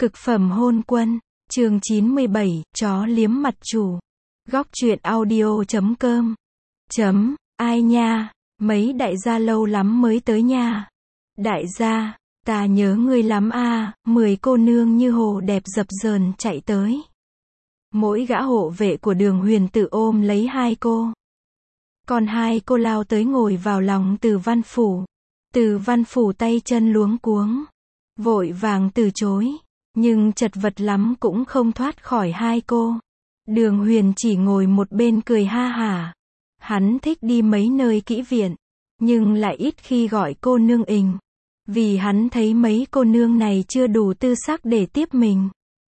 Cực phẩm hôn quân, chương 97, chó liếm mặt chủ. Góc truyện audio.com. Ai nha, mấy đại gia lâu lắm mới tới nha. Đại gia, ta nhớ ngươi lắm a. 10 cô nương như hồ đẹp dập dờn chạy tới. Mỗi gã hộ vệ của Đường Huyền tự ôm lấy hai cô. Còn hai cô lao tới ngồi vào lòng Từ Văn Phủ. Từ Văn Phủ tay chân luống cuống, vội vàng từ chối, nhưng chật vật lắm cũng không thoát khỏi hai cô. Đường Huyền chỉ ngồi một bên cười ha hả. Hắn thích đi mấy nơi kỹ viện, nhưng lại ít khi gọi cô nương ình, vì hắn thấy mấy cô nương này chưa đủ tư sắc để tiếp mình.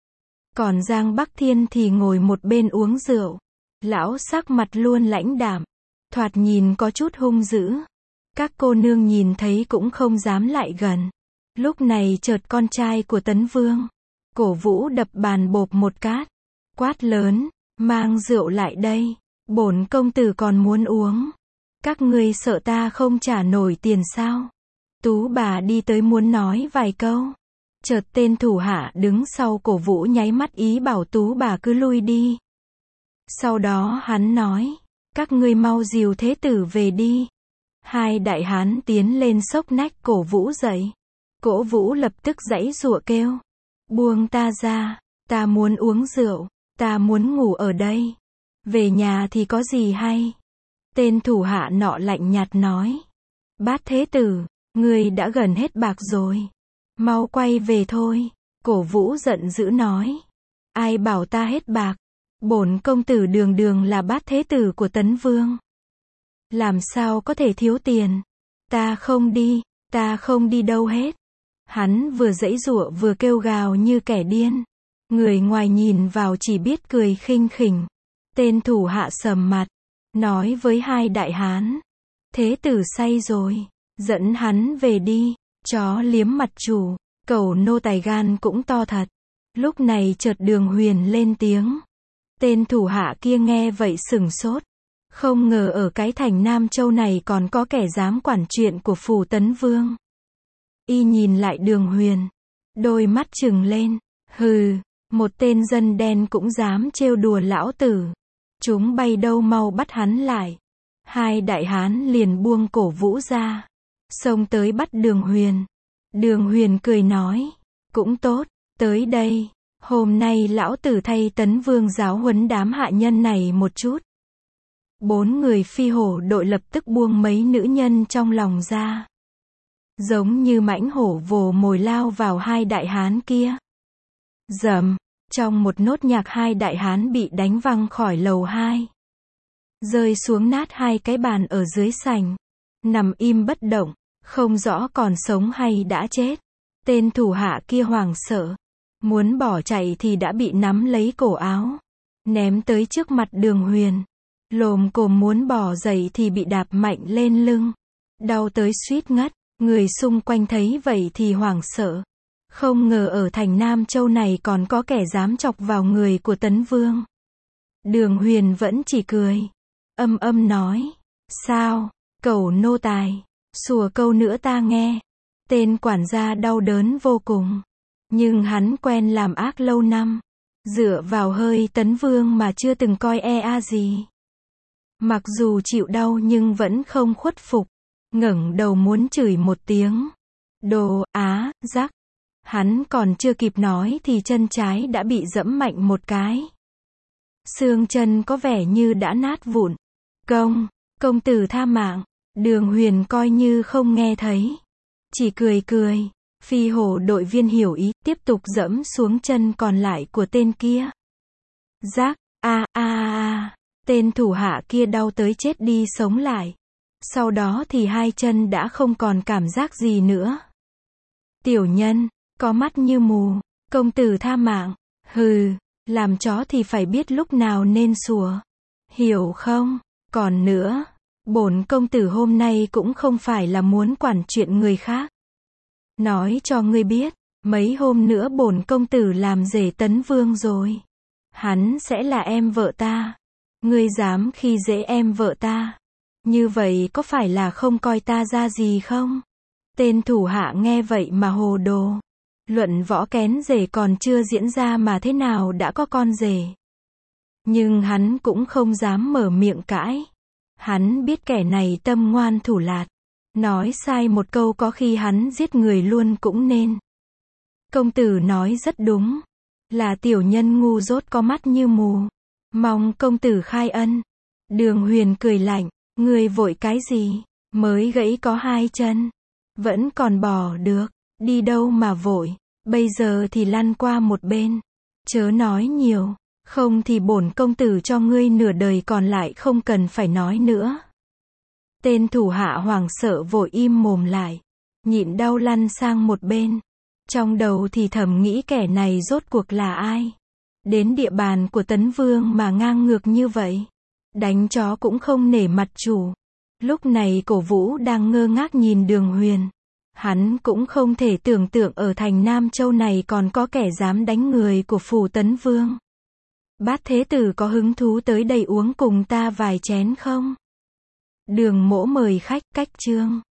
Còn Giang Bắc Thiên thì ngồi một bên uống rượu. Lão sắc mặt luôn lãnh đạm, thoạt nhìn có chút hung dữ. Các cô nương nhìn thấy cũng không dám lại gần. Lúc này chợt con trai của Tấn Vương, Cổ Vũ đập bàn bộp một cát, quát lớn, mang rượu lại đây, bổn công tử còn muốn uống. Các ngươi sợ ta không trả nổi tiền sao? Tú bà đi tới muốn nói vài câu. Chợt tên thủ hạ đứng sau Cổ Vũ nháy mắt ý bảo Tú bà cứ lui đi. Sau đó hắn nói, các ngươi mau dìu thế tử về đi. Hai đại hán tiến lên xốc nách Cổ Vũ dậy. Cổ Vũ lập tức giãy giụa kêu, buông ta ra, ta muốn uống rượu, ta muốn ngủ ở đây. Về nhà thì có gì hay? Tên thủ hạ nọ lạnh nhạt nói, Bát thế tử, ngươi đã gần hết bạc rồi, mau quay về thôi. Cổ Vũ giận dữ nói, ai bảo ta hết bạc? Bổn công tử đường đường là bát thế tử của Tấn Vương, làm sao có thể thiếu tiền? Ta không đi đâu hết. Hắn vừa giãy giụa vừa kêu gào như kẻ điên. Người ngoài nhìn vào chỉ biết cười khinh khỉnh. Tên thủ hạ sầm mặt, nói với hai đại hán, thế tử say rồi, dẫn hắn về đi. Chó liếm mặt chủ, cẩu nô tài gan cũng to thật. Lúc này chợt Đường Huyền lên tiếng. Tên thủ hạ kia nghe vậy sửng sốt. Không ngờ ở cái thành Nam Châu này còn có kẻ dám quản chuyện của phủ Tấn Vương. Y nhìn lại Đường Huyền, đôi mắt trừng lên, hừ, một tên dân đen cũng dám trêu đùa lão tử. Chúng bay đâu, mau bắt hắn lại. Hai đại hán liền buông Cổ Vũ ra, xông tới bắt Đường Huyền. Đường Huyền cười nói, cũng tốt, tới đây, hôm nay lão tử thay Tấn Vương giáo huấn đám hạ nhân này một chút. 4 người phi hổ đội lập tức buông mấy nữ nhân trong lòng ra, giống như mãnh hổ vồ mồi lao vào hai đại hán kia. Dầm, trong một nốt nhạc hai đại hán bị đánh văng khỏi lầu 2, rơi xuống nát hai cái bàn ở dưới sảnh, nằm im bất động, không rõ còn sống hay đã chết. Tên thủ hạ kia hoảng sợ, muốn bỏ chạy thì đã bị nắm lấy cổ áo, ném tới trước mặt Đường Huyền. Lồm cồm muốn bỏ dậy thì bị đạp mạnh lên lưng, đau tới suýt ngất. Người xung quanh thấy vậy thì hoảng sợ, không ngờ ở thành Nam Châu này còn có kẻ dám chọc vào người của Tấn Vương. Đường Huyền vẫn chỉ cười, âm nói, sao, cẩu nô tài, sủa câu nữa ta nghe. Tên quản gia đau đớn vô cùng, nhưng hắn quen làm ác lâu năm, dựa vào hơi Tấn Vương mà chưa từng coi gì. Mặc dù chịu đau nhưng vẫn không khuất phục, ngẩng đầu muốn chửi một tiếng, đồ á rắc. Hắn còn chưa kịp nói thì chân trái đã bị giẫm mạnh một cái, xương chân có vẻ như đã nát vụn. Công tử tha mạng. Đường Huyền coi như không nghe thấy, chỉ cười. Phi hổ đội viên hiểu ý, tiếp tục giẫm xuống chân còn lại của tên kia. Rắc, tên thủ hạ kia đau tới chết đi sống lại. Sau đó thì hai chân đã không còn cảm giác gì nữa. Tiểu nhân, có mắt như mù, công tử tha mạng. Hừ, làm chó thì phải biết lúc nào nên sủa, hiểu không? Còn nữa, bổn công tử hôm nay cũng không phải là muốn quản chuyện người khác. Nói cho ngươi biết, mấy hôm nữa bổn công tử làm rể Tấn Vương rồi, hắn sẽ là em vợ ta. Ngươi dám khi dễ em vợ ta, như vậy có phải là không coi ta ra gì không? Tên thủ hạ nghe vậy mà hồ đồ. Luận võ kén rể còn chưa diễn ra mà thế nào đã có con rể. Nhưng hắn cũng không dám mở miệng cãi. Hắn biết kẻ này tâm ngoan thủ lạt. Nói sai một câu có khi hắn giết người luôn cũng nên. Công tử nói rất đúng. Là tiểu nhân ngu dốt có mắt như mù. Mong công tử khai ân. Đường Huyền cười lạnh. Ngươi vội cái gì? Mới gãy có 2 chân. Vẫn còn bò được. Đi đâu mà vội. Bây giờ thì lăn qua một bên. Chớ nói nhiều. Không thì bổn công tử cho ngươi nửa đời còn lại không cần phải nói nữa. Tên thủ hạ hoảng sợ vội im mồm lại. Nhịn đau lăn sang một bên. Trong đầu thì thầm nghĩ kẻ này rốt cuộc là ai? Đến địa bàn của Tấn Vương mà ngang ngược như vậy. Đánh chó cũng không nể mặt chủ. Lúc này Cổ Vũ đang ngơ ngác nhìn Đường Huyền. Hắn cũng không thể tưởng tượng ở thành Nam Châu này còn có kẻ dám đánh người của phủ Tấn Vương. Bát Thế Tử có hứng thú tới đây uống cùng ta vài chén không? Đường Mỗ mời khách, cách chương.